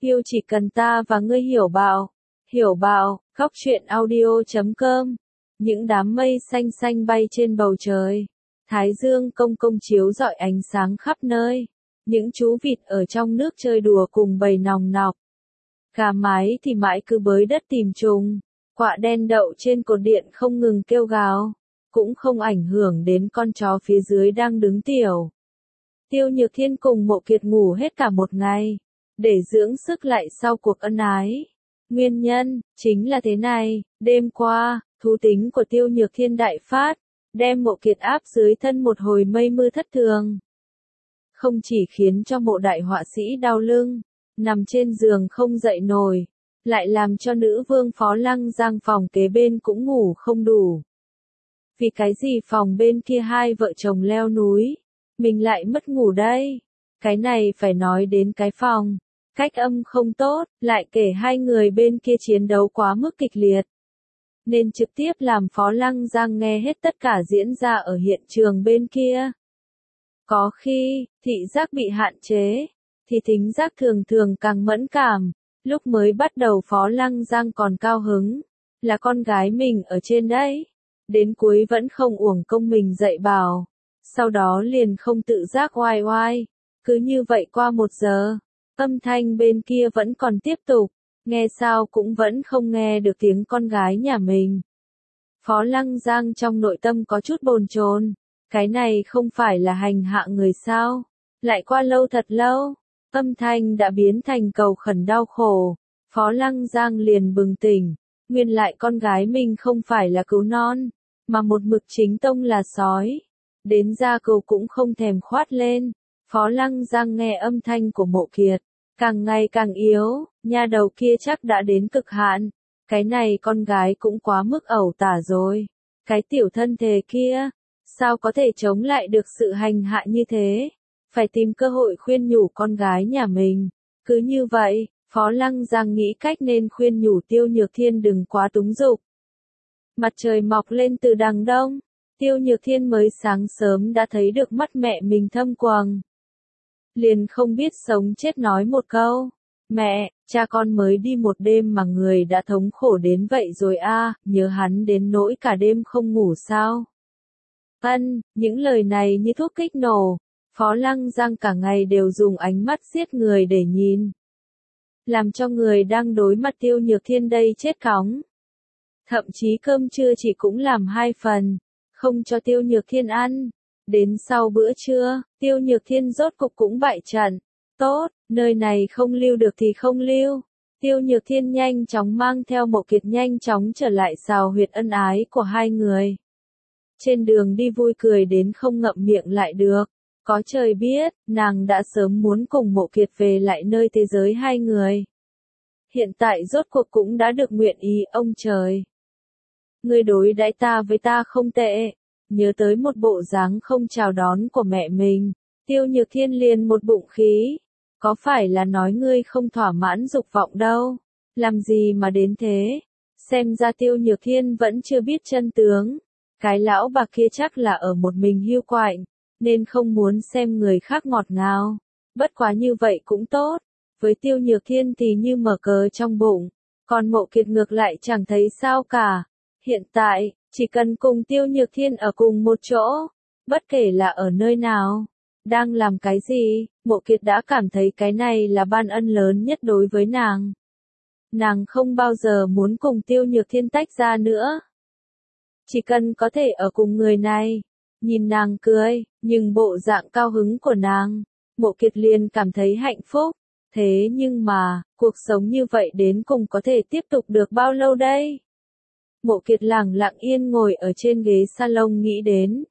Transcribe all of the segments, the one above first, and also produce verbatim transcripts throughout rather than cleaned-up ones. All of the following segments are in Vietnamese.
Yêu chỉ cần ta và ngươi hiểu bảo. Hiểu bảo, góc truyện audio chấm com. Những đám mây xanh xanh bay trên bầu trời. Thái dương công công chiếu rọi ánh sáng khắp nơi. Những chú vịt ở trong nước chơi đùa cùng bầy nòng nọc. Gà mái thì mãi cứ bới đất tìm trùng. Quạ đen đậu trên cột điện không ngừng kêu gào. Cũng không ảnh hưởng đến con chó phía dưới đang đứng tiểu. Tiêu Nhược Thiên cùng Mộ Kiệt ngủ hết cả một ngày. Để dưỡng sức lại sau cuộc ân ái. Nguyên nhân, chính là thế này, đêm qua, thú tính của Tiêu Nhược Thiên đại phát, đem Mộ Kiệt áp dưới thân một hồi mây mưa thất thường. Không chỉ khiến cho Mộ đại họa sĩ đau lưng, nằm trên giường không dậy nổi, lại làm cho nữ vương Phó Lăng Giang phòng kế bên cũng ngủ không đủ. Vì cái gì phòng bên kia hai vợ chồng leo núi, mình lại mất ngủ đây? Cái này phải nói đến cái phòng. Cách âm không tốt, lại kể hai người bên kia chiến đấu quá mức kịch liệt. Nên trực tiếp làm Phó Lăng Giang nghe hết tất cả diễn ra ở hiện trường bên kia. Có khi, thị giác bị hạn chế, thì thính giác thường thường càng mẫn cảm. Lúc mới bắt đầu Phó Lăng Giang còn cao hứng, là con gái mình ở trên đấy. Đến cuối vẫn không uổng công mình dạy bảo. Sau đó liền không tự giác oai oai. Cứ như vậy qua một giờ. Âm thanh bên kia vẫn còn tiếp tục, nghe sao cũng vẫn không nghe được tiếng con gái nhà mình. Phó Lăng Giang trong nội tâm có chút bồn chồn, cái này không phải là hành hạ người sao? Lại qua lâu thật lâu, âm thanh đã biến thành cầu khẩn đau khổ. Phó Lăng Giang liền bừng tỉnh, nguyên lại con gái mình không phải là cừu non, mà một mực chính tông là sói. Đến ra cừu cũng không thèm khoát lên. Phó Lăng Giang nghe âm thanh của Mộ Kiệt, càng ngày càng yếu, nha đầu kia chắc đã đến cực hạn. Cái này con gái cũng quá mức ẩu tả rồi. Cái tiểu thân thể kia, sao có thể chống lại được sự hành hạ như thế? Phải tìm cơ hội khuyên nhủ con gái nhà mình. Cứ như vậy, Phó Lăng Giang nghĩ cách nên khuyên nhủ Tiêu Nhược Thiên đừng quá túng dục. Mặt trời mọc lên từ đằng đông, Tiêu Nhược Thiên mới sáng sớm đã thấy được mắt mẹ mình thâm quầng. Liền không biết sống chết nói một câu. Mẹ, cha con mới đi một đêm mà người đã thống khổ đến vậy rồi a, à, nhớ hắn đến nỗi cả đêm không ngủ sao? Ân, những lời này như thuốc kích nổ. Phó Lăng Giang cả ngày đều dùng ánh mắt giết người để nhìn. Làm cho người đang đối mặt Tiêu Nhược Thiên đây chết cóng. Thậm chí cơm trưa chỉ cũng làm hai phần, không cho Tiêu Nhược Thiên ăn. Đến sau bữa trưa, Tiêu Nhược Thiên rốt cục cũng bại trận. Tốt, nơi này không lưu được thì không lưu. Tiêu Nhược Thiên nhanh chóng mang theo Mộ Kiệt nhanh chóng trở lại xào huyệt ân ái của hai người. Trên đường đi vui cười đến không ngậm miệng lại được. Có trời biết, nàng đã sớm muốn cùng Mộ Kiệt về lại nơi thế giới hai người. Hiện tại rốt cuộc cũng đã được nguyện ý ông trời. Ngươi đối đãi ta với ta không tệ. Nhớ tới một bộ dáng không chào đón của mẹ mình, Tiêu Nhược Thiên liền một bụng khí. Có phải là nói ngươi không thỏa mãn dục vọng đâu? Làm gì mà đến thế? Xem ra Tiêu Nhược Thiên vẫn chưa biết chân tướng. Cái lão bà kia chắc là ở một mình hiu quạnh, nên không muốn xem người khác ngọt ngào. Bất quá như vậy cũng tốt. Với Tiêu Nhược Thiên thì như mở cờ trong bụng. Còn Mộ Kiệt ngược lại chẳng thấy sao cả. Hiện tại, chỉ cần cùng Tiêu Nhược Thiên ở cùng một chỗ, bất kể là ở nơi nào, đang làm cái gì, Mộ Kiệt đã cảm thấy cái này là ban ân lớn nhất đối với nàng. Nàng không bao giờ muốn cùng Tiêu Nhược Thiên tách ra nữa. Chỉ cần có thể ở cùng người này, nhìn nàng cười, nhưng bộ dạng cao hứng của nàng, Mộ Kiệt liền cảm thấy hạnh phúc. Thế nhưng mà, cuộc sống như vậy đến cùng có thể tiếp tục được bao lâu đây? Mộ Kiệt lặng lặng yên ngồi ở trên ghế salon nghĩ đến.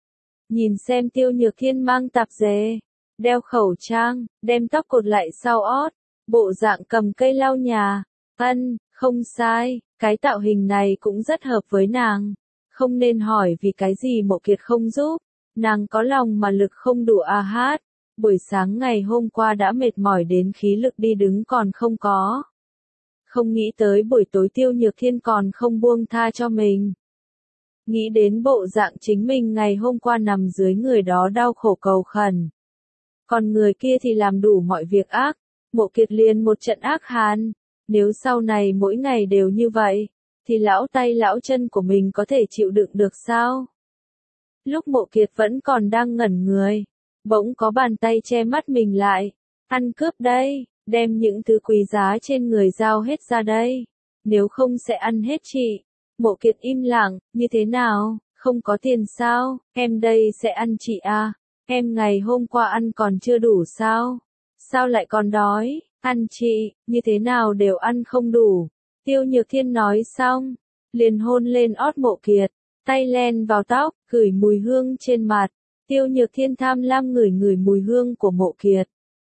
Nhìn xem Tiêu Nhược Thiên mang tạp dề, đeo khẩu trang, đem tóc cột lại sau ót, bộ dạng cầm cây lau nhà. Ân, không sai, cái tạo hình này cũng rất hợp với nàng. Không nên hỏi vì cái gì Mộ Kiệt không giúp. Nàng có lòng mà lực không đủ à hát. Buổi sáng ngày hôm qua đã mệt mỏi đến khí lực đi đứng còn không có. Không nghĩ tới buổi tối Tiêu Nhược Thiên còn không buông tha cho mình. Nghĩ đến bộ dạng chính mình ngày hôm qua nằm dưới người đó đau khổ cầu khẩn. Còn người kia thì làm đủ mọi việc ác. Mộ Kiệt liền một trận ác hàn. Nếu sau này mỗi ngày đều như vậy, thì lão tay lão chân của mình có thể chịu đựng được sao? Lúc Mộ Kiệt vẫn còn đang ngẩn người, bỗng có bàn tay che mắt mình lại. Ăn cướp đây, đem những thứ quý giá trên người giao hết ra đây. Nếu không sẽ ăn hết chị. Mộ Kiệt im lặng, như thế nào, không có tiền sao, em đây sẽ ăn chị à, em ngày hôm qua ăn còn chưa đủ sao, sao lại còn đói, ăn chị, như thế nào đều ăn không đủ. Tiêu Nhược Thiên nói xong, liền hôn lên ót Mộ Kiệt, tay len vào tóc, gửi mùi hương trên mặt. Tiêu Nhược Thiên tham lam ngửi ngửi mùi hương của Mộ Kiệt.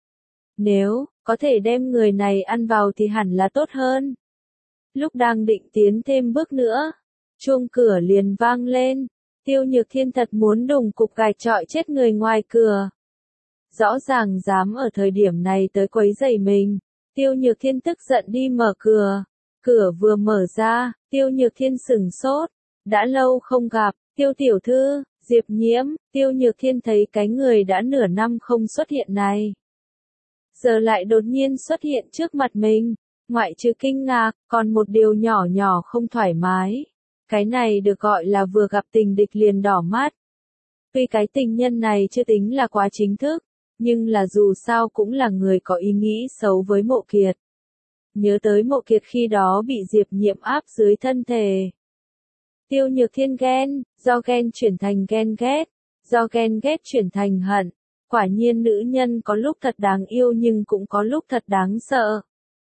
Nếu có thể đem người này ăn vào thì hẳn là tốt hơn. Lúc đang định tiến thêm bước nữa, chuông cửa liền vang lên. Tiêu Nhược Thiên thật muốn đùng cục gạch chọi chết người ngoài cửa. Rõ ràng dám ở thời điểm này tới quấy rầy mình. Tiêu Nhược Thiên tức giận đi mở cửa. Cửa vừa mở ra, Tiêu Nhược Thiên sửng sốt. Đã lâu không gặp, Tiêu tiểu thư, Diệp Nhiễm. Tiêu Nhược Thiên thấy cái người đã nửa năm không xuất hiện này, giờ lại đột nhiên xuất hiện trước mặt mình. Ngoại trừ kinh ngạc, còn một điều nhỏ nhỏ không thoải mái. Cái này được gọi là vừa gặp tình địch liền đỏ mắt. Tuy cái tình nhân này chưa tính là quá chính thức, nhưng là dù sao cũng là người có ý nghĩ xấu với Mộ Kiệt. Nhớ tới Mộ Kiệt khi đó bị Diệp Nhiễm áp dưới thân thể. Tiêu Nhược Thiên ghen, do ghen chuyển thành ghen ghét, do ghen ghét chuyển thành hận. Quả nhiên nữ nhân có lúc thật đáng yêu nhưng cũng có lúc thật đáng sợ.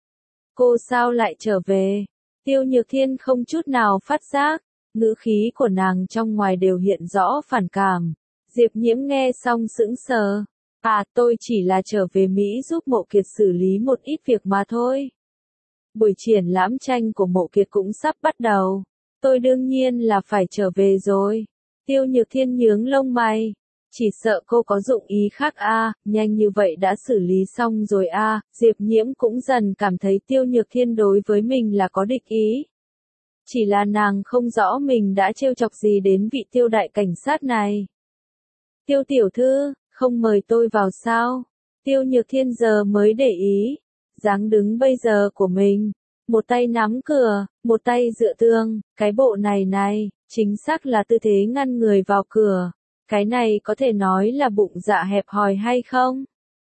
Cô sao lại trở về? Tiêu Nhược Thiên không chút nào phát giác, ngữ khí của nàng trong ngoài đều hiện rõ phản cảm. Diệp Nhiễm nghe xong sững sờ. À, tôi chỉ là trở về Mỹ giúp Mộ Kiệt xử lý một ít việc mà thôi. Buổi triển lãm tranh của Mộ Kiệt cũng sắp bắt đầu. Tôi đương nhiên là phải trở về rồi. Tiêu Nhược Thiên nhướng lông mày. Chỉ sợ cô có dụng ý khác a, à, nhanh như vậy đã xử lý xong rồi a. À. Diệp Nhiễm cũng dần cảm thấy Tiêu Nhược Thiên đối với mình là có địch ý. Chỉ là nàng không rõ mình đã trêu chọc gì đến vị Tiêu đại cảnh sát này. Tiêu tiểu thư, không mời tôi vào sao? Tiêu Nhược Thiên giờ mới để ý, dáng đứng bây giờ của mình. Một tay nắm cửa, một tay dựa tường, cái bộ này này, chính xác là tư thế ngăn người vào cửa. Cái này có thể nói là bụng dạ hẹp hòi hay không?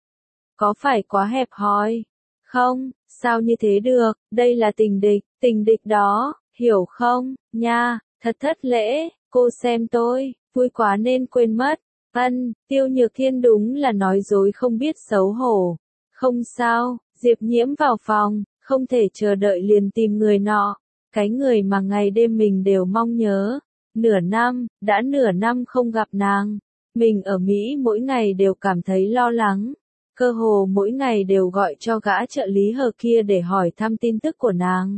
Có phải quá hẹp hòi? Không, sao như thế được, đây là tình địch, tình địch đó, hiểu không, nha, thật thất lễ, cô xem tôi, vui quá nên quên mất. Ân, Tiêu Nhược Thiên đúng là nói dối không biết xấu hổ. Không sao, Diệp Nhiễm vào phòng, không thể chờ đợi liền tìm người nọ, cái người mà ngày đêm mình đều mong nhớ. Nửa năm, đã nửa năm không gặp nàng. Mình ở Mỹ mỗi ngày đều cảm thấy lo lắng. Cơ hồ mỗi ngày đều gọi cho gã trợ lý hờ kia để hỏi thăm tin tức của nàng.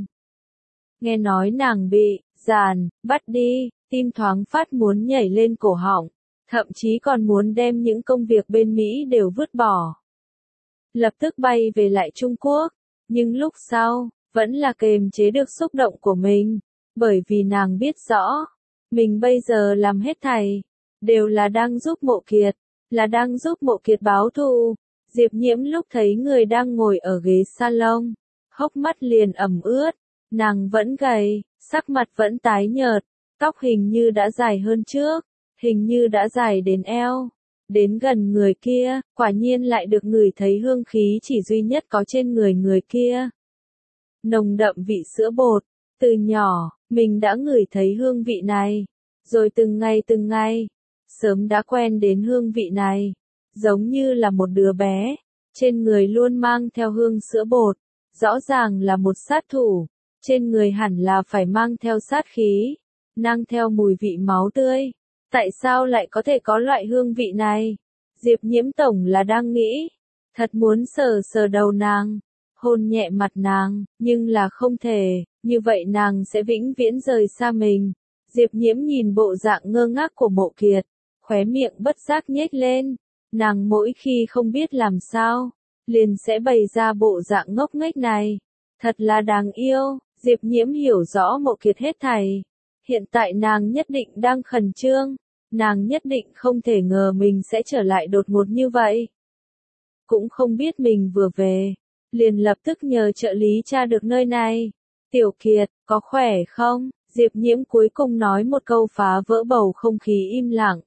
Nghe nói nàng bị, giàn, bắt đi, tim thoáng phát muốn nhảy lên cổ họng. Thậm chí còn muốn đem những công việc bên Mỹ đều vứt bỏ. Lập tức bay về lại Trung Quốc. Nhưng lúc sau, vẫn là kềm chế được xúc động của mình. Bởi vì nàng biết rõ. Mình bây giờ làm hết thảy, đều là đang giúp Mộ Kiệt, là đang giúp Mộ Kiệt báo thù. Diệp Nhiễm lúc thấy người đang ngồi ở ghế salon, hốc mắt liền ẩm ướt, nàng vẫn gầy, sắc mặt vẫn tái nhợt, tóc hình như đã dài hơn trước, hình như đã dài đến eo. Đến gần người kia, quả nhiên lại được ngửi thấy hương khí chỉ duy nhất có trên người người kia. Nồng đậm vị sữa bột, từ nhỏ, mình đã ngửi thấy hương vị này, rồi từng ngày từng ngày, sớm đã quen đến hương vị này, giống như là một đứa bé, trên người luôn mang theo hương sữa bột, rõ ràng là một sát thủ, trên người hẳn là phải mang theo sát khí, mang theo mùi vị máu tươi, tại sao lại có thể có loại hương vị này? Diệp Nhiễm tổng là đang nghĩ, thật muốn sờ sờ đầu nàng, hôn nhẹ mặt nàng, nhưng là không thể, như vậy nàng sẽ vĩnh viễn rời xa mình. Diệp Nhiễm nhìn bộ dạng ngơ ngác của Mộ Kiệt, khóe miệng bất giác nhếch lên, nàng mỗi khi không biết làm sao, liền sẽ bày ra bộ dạng ngốc nghếch này, thật là đáng yêu. Diệp Nhiễm hiểu rõ Mộ Kiệt hết thảy, hiện tại nàng nhất định đang khẩn trương, nàng nhất định không thể ngờ mình sẽ trở lại đột ngột như vậy. Cũng không biết mình vừa về, liền lập tức nhờ trợ lý tra được nơi này. Tiểu Kiệt, có khỏe không? Diệp Nhiễm cuối cùng nói một câu phá vỡ bầu không khí im lặng.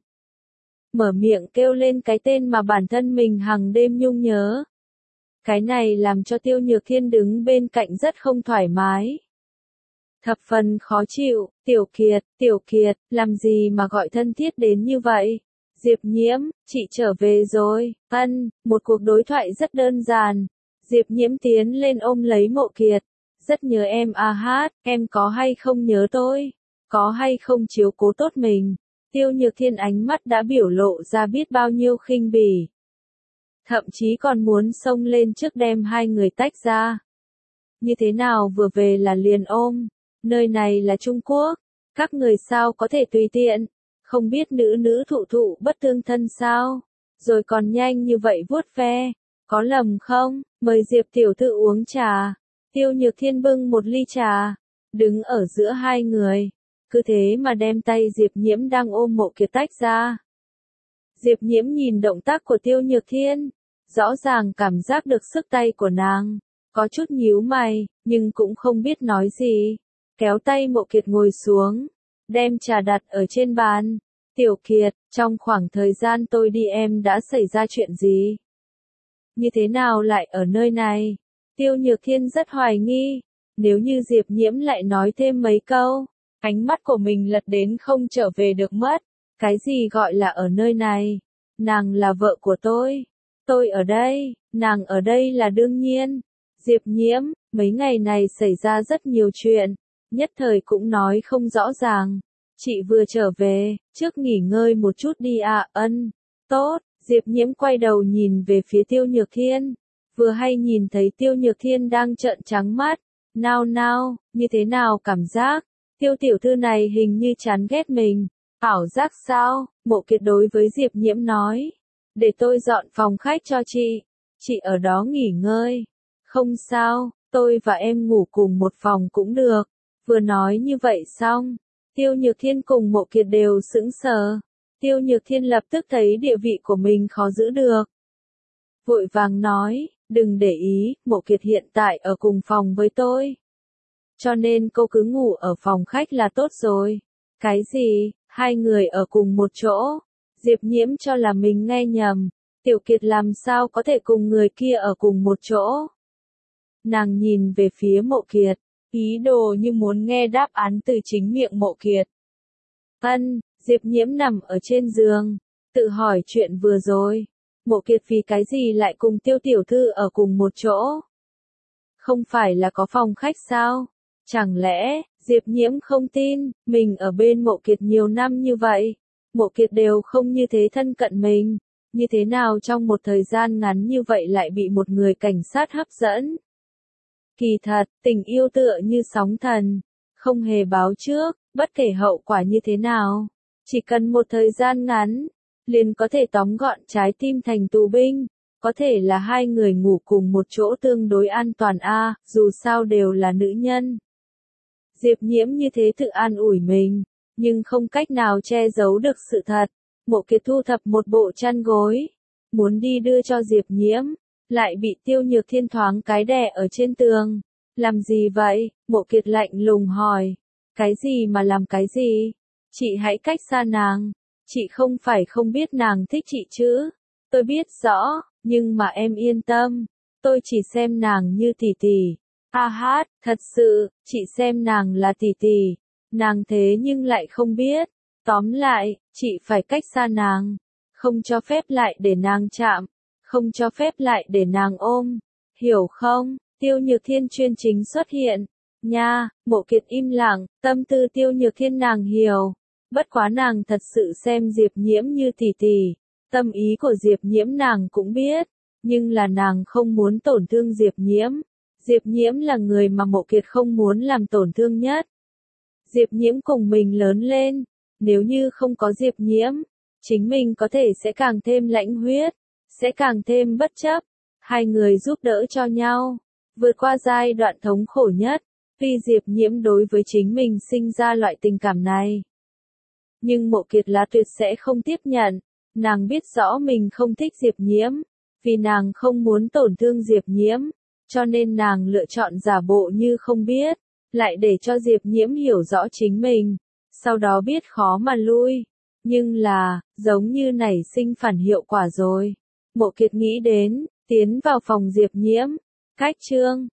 Mở miệng kêu lên cái tên mà bản thân mình hàng đêm nhung nhớ. Cái này làm cho Tiêu Nhược Thiên đứng bên cạnh rất không thoải mái. Thập phần khó chịu, Tiểu Kiệt, Tiểu Kiệt, làm gì mà gọi thân thiết đến như vậy? Diệp Nhiễm, chị trở về rồi, ân, một cuộc đối thoại rất đơn giản. Diệp Nhiễm tiến lên ôm lấy Mộ Kiệt. Rất nhớ em a hát, em có hay không nhớ tôi? Có hay không chiếu cố tốt mình? Tiêu Nhược Thiên ánh mắt đã biểu lộ ra biết bao nhiêu khinh bỉ. Thậm chí còn muốn xông lên trước đem hai người tách ra. Như thế nào vừa về là liền ôm? Nơi này là Trung Quốc, các người sao có thể tùy tiện? Không biết nữ nữ thụ thụ bất tương thân sao? Rồi còn nhanh như vậy vuốt ve, có lầm không? Mời Diệp tiểu thư uống trà. Tiêu Nhược Thiên bưng một ly trà, đứng ở giữa hai người, cứ thế mà đem tay Diệp Nhiễm đang ôm Mộ Kiệt tách ra. Diệp Nhiễm nhìn động tác của Tiêu Nhược Thiên, rõ ràng cảm giác được sức tay của nàng, có chút nhíu mày, nhưng cũng không biết nói gì, kéo tay Mộ Kiệt ngồi xuống, đem trà đặt ở trên bàn. Tiểu Kiệt, trong khoảng thời gian tôi đi em đã xảy ra chuyện gì? Như thế nào lại ở nơi này? Tiêu Nhược Thiên rất hoài nghi, nếu như Diệp Nhiễm lại nói thêm mấy câu, ánh mắt của mình lật đến không trở về được mất. Cái gì gọi là ở nơi này? Nàng là vợ của tôi. Tôi ở đây, nàng ở đây là đương nhiên. Diệp Nhiễm, mấy ngày này xảy ra rất nhiều chuyện, nhất thời cũng nói không rõ ràng. Chị vừa trở về, trước nghỉ ngơi một chút đi ạ. À, ân, tốt. Diệp Nhiễm quay đầu nhìn về phía Tiêu Nhược Thiên. Vừa hay nhìn thấy Tiêu Nhược Thiên đang trợn trắng mắt, nao nao, như thế nào cảm giác, Tiêu tiểu thư này hình như chán ghét mình, ảo giác sao? Mộ Kiệt đối với Diệp Nhiễm nói, để tôi dọn phòng khách cho chị, chị ở đó nghỉ ngơi, không sao, tôi và em ngủ cùng một phòng cũng được. Vừa nói như vậy xong, Tiêu Nhược Thiên cùng Mộ Kiệt đều sững sờ, Tiêu Nhược Thiên lập tức thấy địa vị của mình khó giữ được. Vội vàng nói, đừng để ý, Mộ Kiệt hiện tại ở cùng phòng với tôi. Cho nên cô cứ ngủ ở phòng khách là tốt rồi. Cái gì, hai người ở cùng một chỗ? Diệp Nhiễm cho là mình nghe nhầm. Tiểu Kiệt làm sao có thể cùng người kia ở cùng một chỗ? Nàng nhìn về phía Mộ Kiệt, ý đồ như muốn nghe đáp án từ chính miệng Mộ Kiệt. Ân, Diệp Nhiễm nằm ở trên giường, tự hỏi chuyện vừa rồi. Mộ Kiệt vì cái gì lại cùng Tiêu tiểu thư ở cùng một chỗ? Không phải là có phòng khách sao? Chẳng lẽ, Diệp Nhiễm không tin, mình ở bên Mộ Kiệt nhiều năm như vậy, Mộ Kiệt đều không như thế thân cận mình, như thế nào trong một thời gian ngắn như vậy lại bị một người cảnh sát hấp dẫn? Kỳ thật, tình yêu tựa như sóng thần, không hề báo trước, bất kể hậu quả như thế nào, chỉ cần một thời gian ngắn, liền có thể tóm gọn trái tim thành tù binh, có thể là hai người ngủ cùng một chỗ tương đối an toàn a, à, dù sao đều là nữ nhân. Diệp Nhiễm như thế tự an ủi mình, nhưng không cách nào che giấu được sự thật. Mộ Kiệt thu thập một bộ chăn gối, muốn đi đưa cho Diệp Nhiễm, lại bị Tiêu Nhược Thiên thoáng cái đè ở trên tường. Làm gì vậy? Mộ Kiệt lạnh lùng hỏi. Cái gì mà làm cái gì? Chị hãy cách xa nàng. Chị không phải không biết nàng thích chị chứ. Tôi biết rõ, nhưng mà em yên tâm. Tôi chỉ xem nàng như tỷ tỷ. A hát, thật sự, chị xem nàng là tỷ tỷ. Nàng thế nhưng lại không biết. Tóm lại, chị phải cách xa nàng. Không cho phép lại để nàng chạm. Không cho phép lại để nàng ôm. Hiểu không? Tiêu Nhược Thiên chuyên chính xuất hiện. Nha, Mộ Kiệt im lặng, tâm tư Tiêu Nhược Thiên nàng hiểu. Bất quá nàng thật sự xem Diệp Nhiễm như tỷ tỷ. Tâm ý của Diệp Nhiễm nàng cũng biết. Nhưng là nàng không muốn tổn thương Diệp Nhiễm. Diệp Nhiễm là người mà Mộ Kiệt không muốn làm tổn thương nhất. Diệp Nhiễm cùng mình lớn lên. Nếu như không có Diệp Nhiễm, chính mình có thể sẽ càng thêm lãnh huyết, sẽ càng thêm bất chấp. Hai người giúp đỡ cho nhau, vượt qua giai đoạn thống khổ nhất. Tuy Diệp Nhiễm đối với chính mình sinh ra loại tình cảm này, nhưng Mộ Kiệt là tuyệt sẽ không tiếp nhận. Nàng biết rõ mình không thích Diệp Nhiễm, vì nàng không muốn tổn thương Diệp Nhiễm, cho nên nàng lựa chọn giả bộ như không biết, lại để cho Diệp Nhiễm hiểu rõ chính mình, sau đó biết khó mà lui. Nhưng là, giống như nảy sinh phản hiệu quả rồi. Mộ Kiệt nghĩ đến, tiến vào phòng Diệp Nhiễm, cách chương